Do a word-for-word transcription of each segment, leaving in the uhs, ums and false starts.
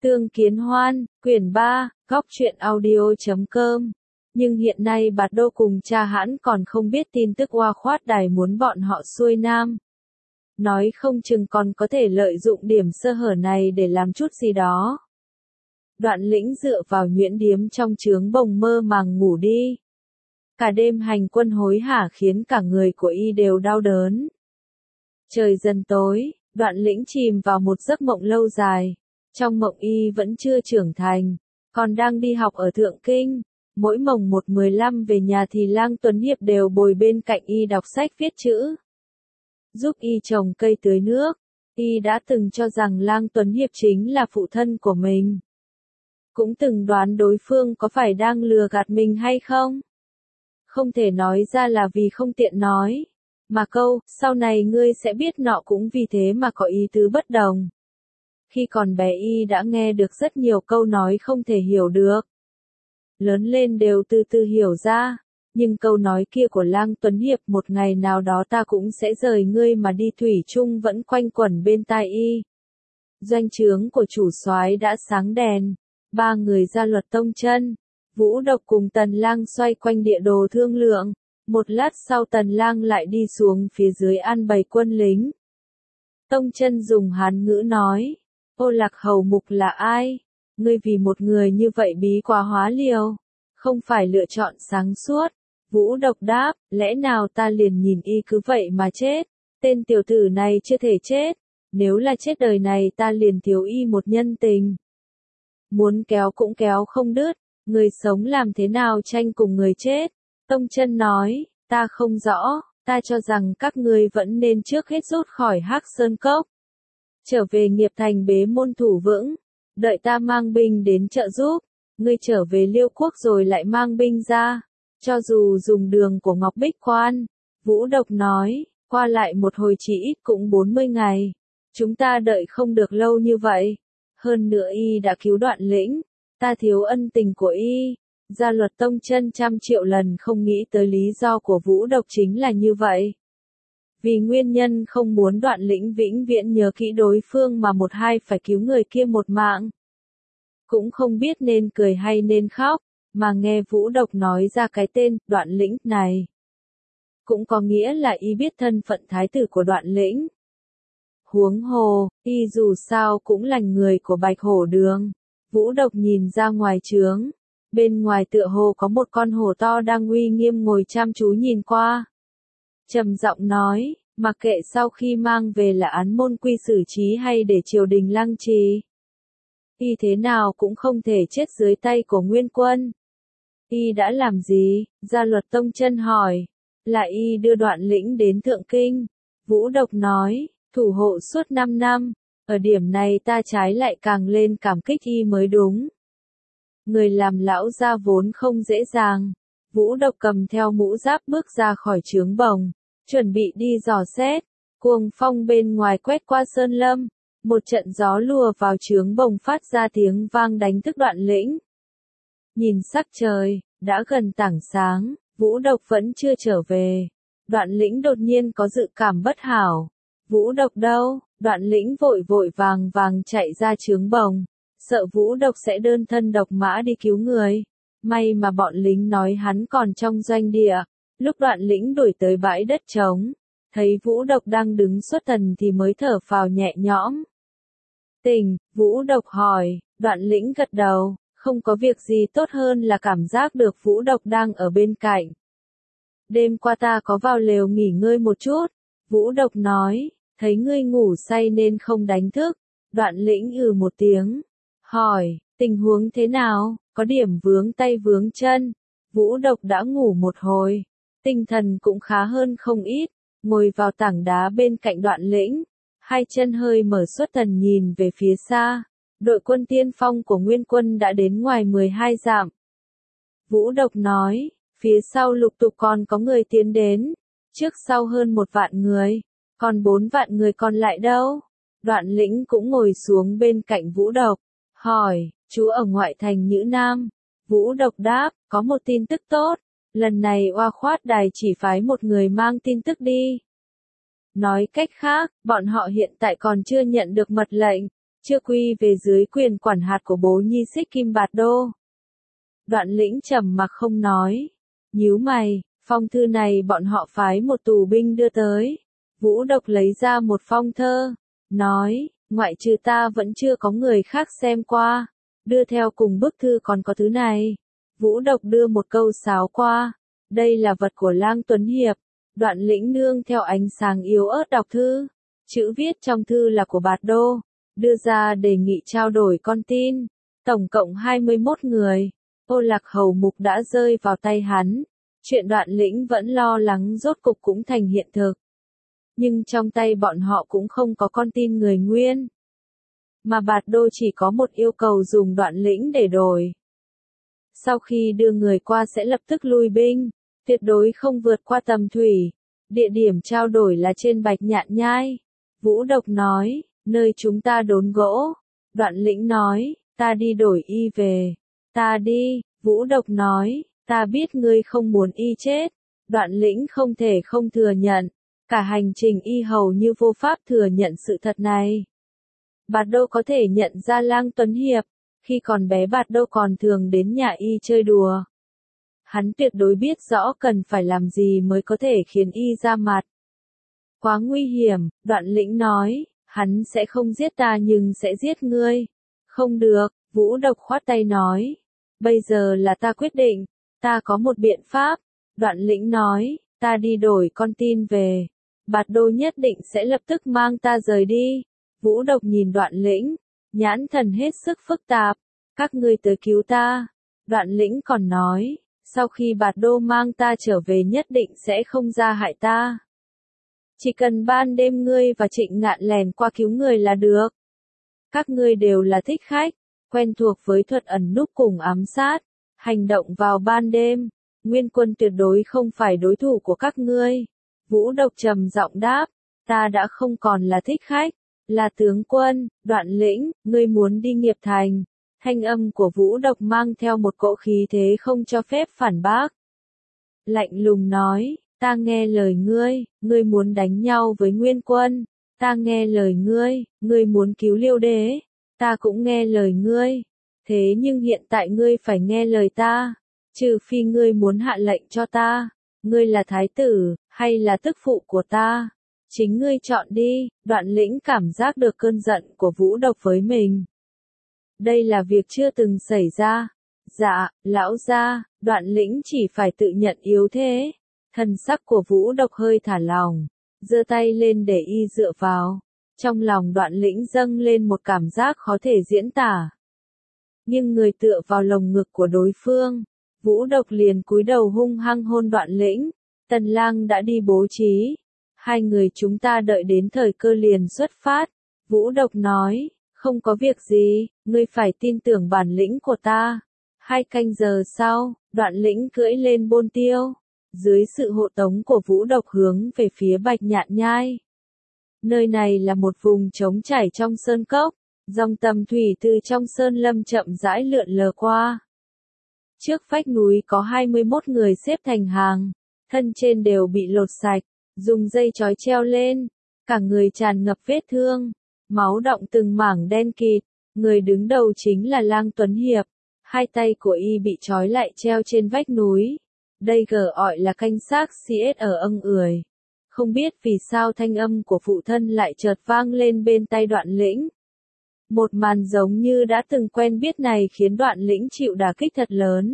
Tương Kiến Hoan, quyển ba, góc truyện audio chấm com. Nhưng hiện nay Bạt Đô cùng cha Hãn còn không biết tin tức Oa Khoát Đài muốn bọn họ xuôi nam. Nói không chừng còn có thể lợi dụng điểm sơ hở này để làm chút gì đó. Đoạn Lĩnh dựa vào nhuyễn điếm trong trướng bồng mơ màng ngủ đi. Cả đêm hành quân hối hả khiến cả người của y đều đau đớn. Trời dần tối, Đoạn Lĩnh chìm vào một giấc mộng lâu dài. Trong mộng y vẫn chưa trưởng thành, còn đang đi học ở Thượng Kinh. Mỗi mồng một mười lăm về nhà thì Lang Tuấn Hiệp đều bồi bên cạnh y đọc sách viết chữ, giúp y trồng cây tưới nước. Y đã từng cho rằng Lang Tuấn Hiệp chính là phụ thân của mình. Cũng từng đoán đối phương có phải đang lừa gạt mình hay không. Không thể nói ra là vì không tiện nói. Mà câu, sau này ngươi sẽ biết nọ cũng vì thế mà có ý tứ bất đồng. Khi còn bé y đã nghe được rất nhiều câu nói không thể hiểu được. Lớn lên đều từ từ hiểu ra. Nhưng câu nói kia của Lang Tuấn Hiệp một ngày nào đó ta cũng sẽ rời ngươi mà đi thủy chung vẫn quanh quẩn bên tai y. Doanh trướng của chủ soái đã sáng đèn. Ba người ra Luật Tông Chân, Vũ Độc cùng Tần Lang xoay quanh địa đồ thương lượng. Một lát sau Tần Lang lại đi xuống phía dưới an bày quân lính. Tông Chân dùng Hán ngữ nói. Ô Lạc Hầu Mục là ai? Ngươi vì một người như vậy bí quá hóa liều. Không phải lựa chọn sáng suốt. Vũ Độc đáp, lẽ nào ta liền nhìn y cứ vậy mà chết? Tên tiểu tử này chưa thể chết. Nếu là chết đời này ta liền thiếu y một nhân tình. Muốn kéo cũng kéo không đứt. Người sống làm thế nào tranh cùng người chết? Tông Chân nói, ta không rõ. Ta cho rằng các ngươi vẫn nên trước hết rút khỏi Hắc Sơn Cốc. Trở về Nghiệp Thành bế môn thủ vững. Đợi ta mang binh đến trợ giúp. Ngươi trở về Liêu Quốc rồi lại mang binh ra. Cho dù dùng đường của Ngọc Bích Quan. Vũ Độc nói, qua lại một hồi chỉ ít cũng bốn mươi ngày. Chúng ta đợi không được lâu như vậy. Hơn nữa y đã cứu Đoạn Lĩnh. Ta thiếu ân tình của y. Gia Luật Tông Chân trăm triệu lần không nghĩ tới lý do của Vũ Độc chính là như vậy. Vì nguyên nhân không muốn Đoạn Lĩnh vĩnh viễn nhớ kỹ đối phương mà một hai phải cứu người kia một mạng. Cũng không biết nên cười hay nên khóc, mà nghe Vũ Độc nói ra cái tên Đoạn Lĩnh này. Cũng có nghĩa là y biết thân phận thái tử của Đoạn Lĩnh. Huống hồ, y dù sao cũng là người của Bạch Hổ Đường. Vũ Độc nhìn ra ngoài trướng. Bên ngoài tựa hồ có một con hổ to đang uy nghiêm ngồi chăm chú nhìn qua. Trầm giọng nói, mặc kệ sau khi mang về là án môn quy xử trí hay để triều đình lăng trì. Y thế nào cũng không thể chết dưới tay của Nguyên Quân. Y đã làm gì? Gia Luật Tông Chân hỏi. Là y đưa Đoạn Lĩnh đến Thượng Kinh. Vũ Độc nói, thủ hộ suốt năm năm. Ở điểm này ta trái lại càng lên cảm kích y mới đúng. Người làm lão gia vốn không dễ dàng. Vũ Độc cầm theo mũ giáp bước ra khỏi trướng bồng. Chuẩn bị đi dò xét. Cuồng phong bên ngoài quét qua sơn lâm. Một trận gió lùa vào trướng bồng phát ra tiếng vang đánh thức Đoạn Lĩnh. Nhìn sắc trời, đã gần tảng sáng, Vũ Độc vẫn chưa trở về. Đoạn Lĩnh đột nhiên có dự cảm bất hảo. Vũ Độc đâu? Đoạn Lĩnh vội vội vàng vàng chạy ra trướng bồng. Sợ Vũ Độc sẽ đơn thân độc mã đi cứu người. May mà bọn lính nói hắn còn trong doanh địa. Lúc Đoạn Lĩnh đuổi tới bãi đất trống. Thấy Vũ Độc đang đứng xuất thần thì mới thở phào nhẹ nhõm. Tỉnh, Vũ Độc hỏi. Đoạn Lĩnh gật đầu. Không có việc gì tốt hơn là cảm giác được Vũ Độc đang ở bên cạnh. Đêm qua ta có vào lều nghỉ ngơi một chút. Vũ Độc nói. Thấy ngươi ngủ say nên không đánh thức. Đoạn Lĩnh ừ một tiếng. Hỏi, tình huống thế nào? Có điểm vướng tay vướng chân. Vũ Độc đã ngủ một hồi. Tinh thần cũng khá hơn không ít. Ngồi vào tảng đá bên cạnh Đoạn Lĩnh. Hai chân hơi mở xuất thần nhìn về phía xa. Đội quân tiên phong của Nguyên Quân đã đến ngoài mười hai dặm. Vũ Độc nói, phía sau lục tục còn có người tiến đến. Trước sau hơn một vạn người. Còn bốn vạn người còn lại đâu? Đoạn Lĩnh cũng ngồi xuống bên cạnh Vũ Độc. Hỏi, chú ở ngoại thành Nhữ Nam. Vũ Độc đáp, có một tin tức tốt. Lần này Oa Khoát Đài chỉ phái một người mang tin tức đi. Nói cách khác, bọn họ hiện tại còn chưa nhận được mật lệnh. chưa quy về dưới quyền quản hạt của bố nhi Xích Kim Bạt Đô. Đoạn Lĩnh trầm mặc không nói, nhíu mày, phong thư này bọn họ phái một tù binh đưa tới. Vũ Độc lấy ra một phong thơ, nói, ngoại trừ ta vẫn chưa có người khác xem qua, đưa theo cùng bức thư còn có thứ này. Vũ Độc đưa một câu sáo qua, đây là vật của Lang Tuấn Hiệp. Đoạn Lĩnh nương theo ánh sáng yếu ớt đọc thư, chữ viết trong thư là của Bạt Đô, đưa ra đề nghị trao đổi con tin, tổng cộng hai mươi mốt người. Ô Lạc Hầu Mục đã rơi vào tay hắn, chuyện Đoạn Lĩnh vẫn lo lắng rốt cục cũng thành hiện thực. Nhưng trong tay bọn họ cũng không có con tin người Nguyên, mà Bạt Đô chỉ có một yêu cầu dùng Đoạn Lĩnh để đổi. Sau khi đưa người qua sẽ lập tức lui binh, tuyệt đối không vượt qua Tầm Thủy, địa điểm trao đổi là trên Bạch Nhạn Nhai. Vũ Độc nói, nơi chúng ta đốn gỗ. Đoạn Lĩnh nói, ta đi đổi y về. Ta đi, Vũ Độc nói, ta biết ngươi không muốn y chết. Đoạn Lĩnh không thể không thừa nhận, cả hành trình y hầu như vô pháp thừa nhận sự thật này. Bạt Đô có thể nhận ra Lang Tuấn Hiệp, khi còn bé Bạt Đô còn thường đến nhà y chơi đùa. Hắn tuyệt đối biết rõ cần phải làm gì mới có thể khiến y ra mặt. Quá nguy hiểm, Đoạn Lĩnh nói, hắn sẽ không giết ta nhưng sẽ giết ngươi. Không được, Vũ Độc khoát tay nói, bây giờ là ta quyết định, ta có một biện pháp. Đoạn Lĩnh nói, ta đi đổi con tin về, Bạt Đô nhất định sẽ lập tức mang ta rời đi. Vũ Độc nhìn Đoạn Lĩnh, nhãn thần hết sức phức tạp, các ngươi tới cứu ta. Đoạn Lĩnh còn nói, sau khi Bạt Đô mang ta trở về nhất định sẽ không ra hại ta. Chỉ cần ban đêm ngươi và Trịnh Ngạn lèn qua cứu người là được. Các ngươi đều là thích khách, quen thuộc với thuật ẩn núp cùng ám sát, hành động vào ban đêm, Nguyên quân tuyệt đối không phải đối thủ của các ngươi. Vũ Độc trầm giọng đáp, ta đã không còn là thích khách, là tướng quân. Đoạn Lĩnh, ngươi muốn đi Nghiệp Thành. Thanh âm của Vũ Độc mang theo một cỗ khí thế không cho phép phản bác. Lạnh lùng nói, ta nghe lời ngươi, ngươi muốn đánh nhau với Nguyên quân, ta nghe lời ngươi, ngươi muốn cứu Liêu Đế, ta cũng nghe lời ngươi. Thế nhưng hiện tại ngươi phải nghe lời ta, trừ phi ngươi muốn hạ lệnh cho ta, ngươi là thái tử, hay là tức phụ của ta, chính ngươi chọn đi. Đoạn Lĩnh cảm giác được cơn giận của Vũ Độc với mình. Đây là việc chưa từng xảy ra. Dạ, lão gia, Đoạn Lĩnh chỉ phải tự nhận yếu thế. Thần sắc của Vũ Độc hơi thả lỏng, giơ tay lên để y dựa vào. Trong lòng Đoạn Lĩnh dâng lên một cảm giác khó thể diễn tả. Nhưng người tựa vào lồng ngực của đối phương, Vũ Độc liền cúi đầu hung hăng hôn Đoạn Lĩnh. Tần Lang đã đi bố trí, hai người chúng ta đợi đến thời cơ liền xuất phát. Vũ Độc nói, không có việc gì, ngươi phải tin tưởng bản lĩnh của ta. Hai canh giờ sau, Đoạn Lĩnh cưỡi lên Bôn Tiêu, dưới sự hộ tống của Vũ Độc hướng về phía Bạch Nhạn Nhai. Nơi này là một vùng trống trải trong sơn cốc, dòng Tầm Thủy từ trong sơn lâm chậm rãi lượn lờ qua. Trước vách núi có hai mươi mốt người xếp thành hàng, thân trên đều bị lột sạch, dùng dây trói treo lên, cả người tràn ngập vết thương, máu đọng từng mảng đen kịt. Người đứng đầu chính là Lang Tuấn Hiệp, hai tay của y bị trói lại treo trên vách núi. Đây gọi là canh xác cs ở âng ười. Không biết vì sao thanh âm của phụ thân lại chợt vang lên bên tai Đoạn Lĩnh. Một màn giống như đã từng quen biết này khiến Đoạn Lĩnh chịu đả kích thật lớn.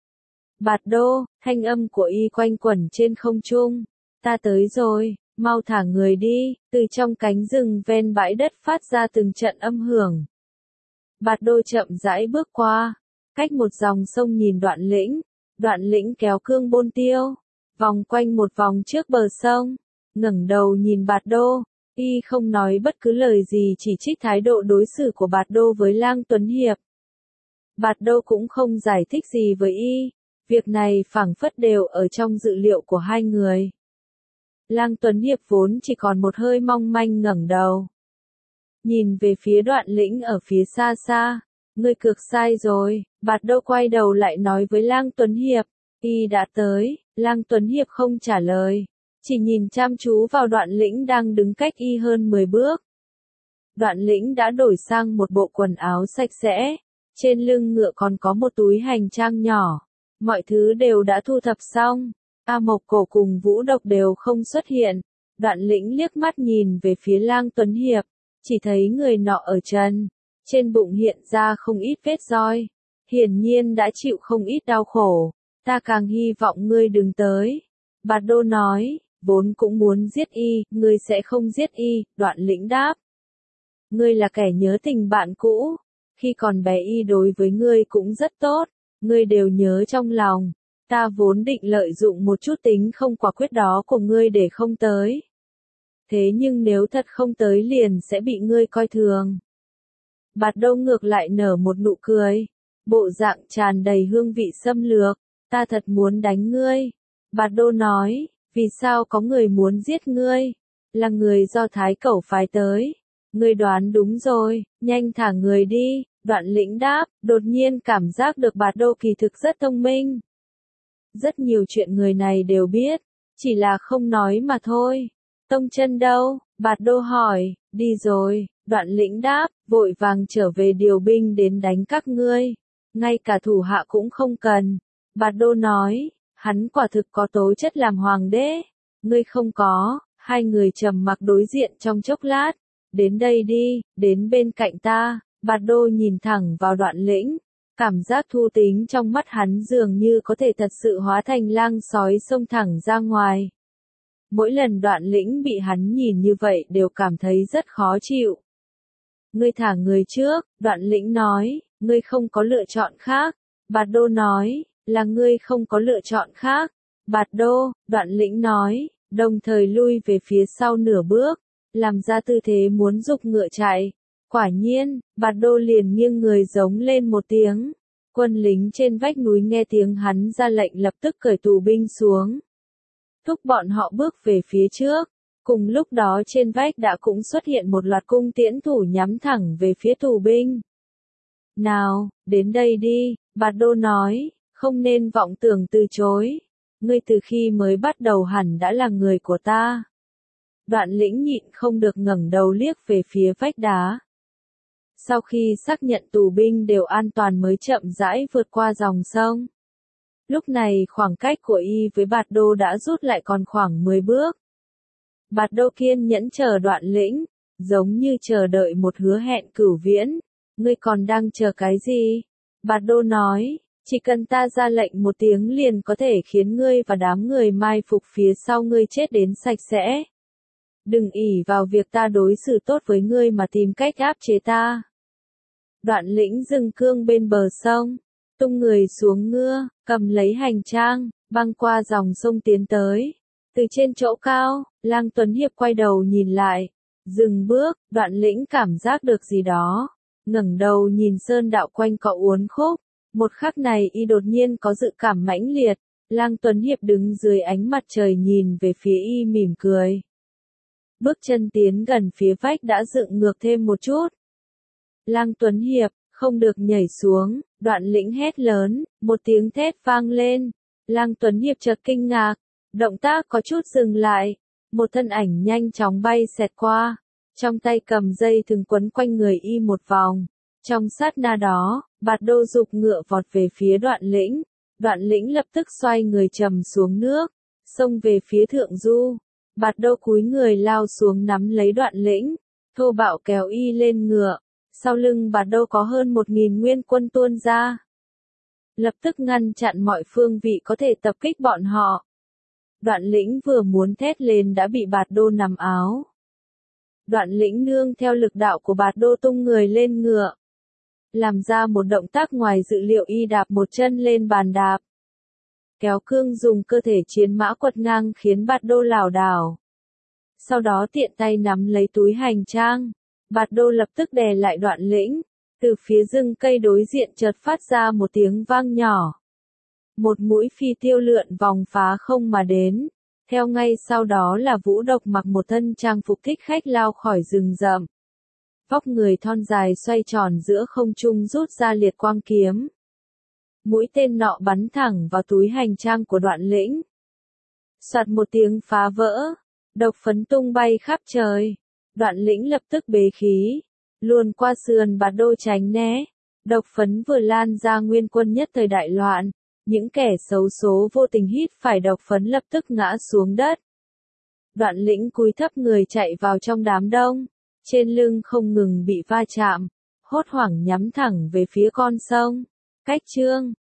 Bạt Đô, thanh âm của y quanh quẩn trên không trung. Ta tới rồi, mau thả người đi. Từ trong cánh rừng ven bãi đất phát ra từng trận âm hưởng. Bạt Đô chậm rãi bước qua, cách một dòng sông nhìn Đoạn Lĩnh. Đoạn Lĩnh kéo cương Bôn Tiêu, vòng quanh một vòng trước bờ sông, ngẩng đầu nhìn Bạt Đô. Y không nói bất cứ lời gì, chỉ trích thái độ đối xử của Bạt Đô với Lang Tuấn Hiệp. Bạt Đô cũng không giải thích gì với y, việc này phảng phất đều ở trong dự liệu của hai người. Lang Tuấn Hiệp vốn chỉ còn một hơi mong manh ngẩng đầu, nhìn về phía Đoạn Lĩnh ở phía xa xa. Ngươi cược sai rồi. Bạt Đô quay đầu lại nói với Lang Tuấn Hiệp, y đã tới. Lang Tuấn Hiệp không trả lời, chỉ nhìn chăm chú vào Đoạn Lĩnh đang đứng cách y hơn mười bước. Đoạn Lĩnh đã đổi sang một bộ quần áo sạch sẽ, trên lưng ngựa còn có một túi hành trang nhỏ, mọi thứ đều đã thu thập xong. A Mộc Cổ cùng Vũ Độc đều không xuất hiện. Đoạn Lĩnh liếc mắt nhìn về phía Lang Tuấn Hiệp, chỉ thấy người nọ ở chân, trên bụng hiện ra không ít vết roi, hiển nhiên đã chịu không ít đau khổ. Ta càng hy vọng ngươi đừng tới. Bạt Đô nói, vốn cũng muốn giết y, ngươi sẽ không giết y. Đoạn Lĩnh đáp, ngươi là kẻ nhớ tình bạn cũ, khi còn bé y đối với ngươi cũng rất tốt, ngươi đều nhớ trong lòng. Ta vốn định lợi dụng một chút tính không quả quyết đó của ngươi để không tới. Thế nhưng nếu thật không tới liền sẽ bị ngươi coi thường. Bạt Đô ngược lại nở một nụ cười, bộ dạng tràn đầy hương vị xâm lược. Ta thật muốn đánh ngươi. Bạt Đô nói, vì sao có người muốn giết ngươi? Là người do Thái Cẩu phái tới. Ngươi đoán đúng rồi, nhanh thả người đi. Đoạn Lĩnh đáp, đột nhiên cảm giác được Bạt Đô kỳ thực rất thông minh. Rất nhiều chuyện người này đều biết, chỉ là không nói mà thôi. Tông Chân đâu? Bạt Đô hỏi. Đi rồi. Đoạn Lĩnh đáp, vội vàng trở về điều binh đến đánh các ngươi. Ngay cả thủ hạ cũng không cần. Bạt Đô nói, hắn quả thực có tố chất làm hoàng đế. Ngươi không có. Hai người trầm mặc đối diện trong chốc lát. Đến đây đi, đến bên cạnh ta. Bạt Đô nhìn thẳng vào Đoạn Lĩnh. Cảm giác thú tính trong mắt hắn dường như có thể thật sự hóa thành lang sói xông thẳng ra ngoài. Mỗi lần Đoạn Lĩnh bị hắn nhìn như vậy đều cảm thấy rất khó chịu. Ngươi thả người trước, Đoạn Lĩnh nói, ngươi không có lựa chọn khác. Bạt Đô nói, là ngươi không có lựa chọn khác. Bạt Đô, Đoạn Lĩnh nói, đồng thời lui về phía sau nửa bước, làm ra tư thế muốn giục ngựa chạy. Quả nhiên, Bạt Đô liền nghiêng người giống lên một tiếng. Quân lính trên vách núi nghe tiếng hắn ra lệnh lập tức cởi tù binh xuống. Thúc bọn họ bước về phía trước. Cùng lúc đó trên vách đã cũng xuất hiện một loạt cung tiễn thủ nhắm thẳng về phía tù binh. Nào, đến đây đi, Bạt Đô nói, không nên vọng tưởng từ chối. Ngươi từ khi mới bắt đầu hẳn đã là người của ta. Đoạn Lĩnh nhịn không được ngẩng đầu liếc về phía vách đá. Sau khi xác nhận tù binh đều an toàn mới chậm rãi vượt qua dòng sông. Lúc này khoảng cách của y với Bạt Đô đã rút lại còn khoảng mười bước. Bạt Đô kiên nhẫn chờ Đoạn Lĩnh, giống như chờ đợi một hứa hẹn cửu viễn. Ngươi còn đang chờ cái gì? Bạt Đô nói, chỉ cần ta ra lệnh một tiếng liền có thể khiến ngươi và đám người mai phục phía sau ngươi chết đến sạch sẽ. Đừng ỷ vào việc ta đối xử tốt với ngươi mà tìm cách áp chế ta. Đoạn Lĩnh dừng cương bên bờ sông, tung người xuống ngựa, cầm lấy hành trang, băng qua dòng sông tiến tới. Từ trên chỗ cao, Lang Tuấn Hiệp quay đầu nhìn lại, dừng bước. Đoạn Lĩnh cảm giác được gì đó, ngẩng đầu nhìn sơn đạo quanh cọ uốn khúc. Một khắc này y đột nhiên có dự cảm mãnh liệt. Lang Tuấn Hiệp đứng dưới ánh mặt trời nhìn về phía y mỉm cười. Bước chân tiến gần phía vách đã dựng ngược thêm một chút. Lang Tuấn Hiệp, không được nhảy xuống. Đoạn Lĩnh hét lớn, một tiếng thét vang lên. Lang Tuấn Hiệp chợt kinh ngạc, động tác có chút dừng lại. Một thân ảnh nhanh chóng bay xẹt qua, trong tay cầm dây thừng quấn quanh người y một vòng. Trong sát na đó, Bạt Đô giục ngựa vọt về phía Đoạn Lĩnh. Đoạn Lĩnh lập tức xoay người trầm xuống nước, xông về phía thượng du. Bạt Đô cúi người lao xuống nắm lấy Đoạn Lĩnh, thô bạo kéo y lên ngựa. Sau lưng Bạt Đô có hơn một nghìn nguyên quân tuôn ra, lập tức ngăn chặn mọi phương vị có thể tập kích bọn họ. Đoạn Lĩnh vừa muốn thét lên đã bị Bạt Đô nắm áo. Đoạn Lĩnh nương theo lực đạo của Bạt Đô tung người lên ngựa, làm ra một động tác ngoài dự liệu, y đạp một chân lên bàn đạp, kéo cương dùng cơ thể chiến mã quật ngang khiến Bạt Đô lảo đảo. Sau đó tiện tay nắm lấy túi hành trang, Bạt Đô lập tức đè lại Đoạn Lĩnh. Từ phía rừng cây đối diện chợt phát ra một tiếng vang nhỏ. Một mũi phi tiêu lượn vòng phá không mà đến. Theo ngay sau đó là Vũ Độc mặc một thân trang phục thích khách lao khỏi rừng rậm. Vóc người thon dài xoay tròn giữa không trung rút ra liệt quang kiếm. Mũi tên nọ bắn thẳng vào túi hành trang của Đoạn Lĩnh. Soạt một tiếng phá vỡ, độc phấn tung bay khắp trời. Đoạn Lĩnh lập tức bế khí, luồn qua sườn Bạt Đô tránh né. Độc phấn vừa lan ra nguyên quân nhất thời đại loạn, những kẻ xấu số vô tình hít phải độc phấn lập tức ngã xuống đất. Đoạn Lĩnh cúi thấp người chạy vào trong đám đông, trên lưng không ngừng bị va chạm, hốt hoảng nhắm thẳng về phía con sông. Cách chương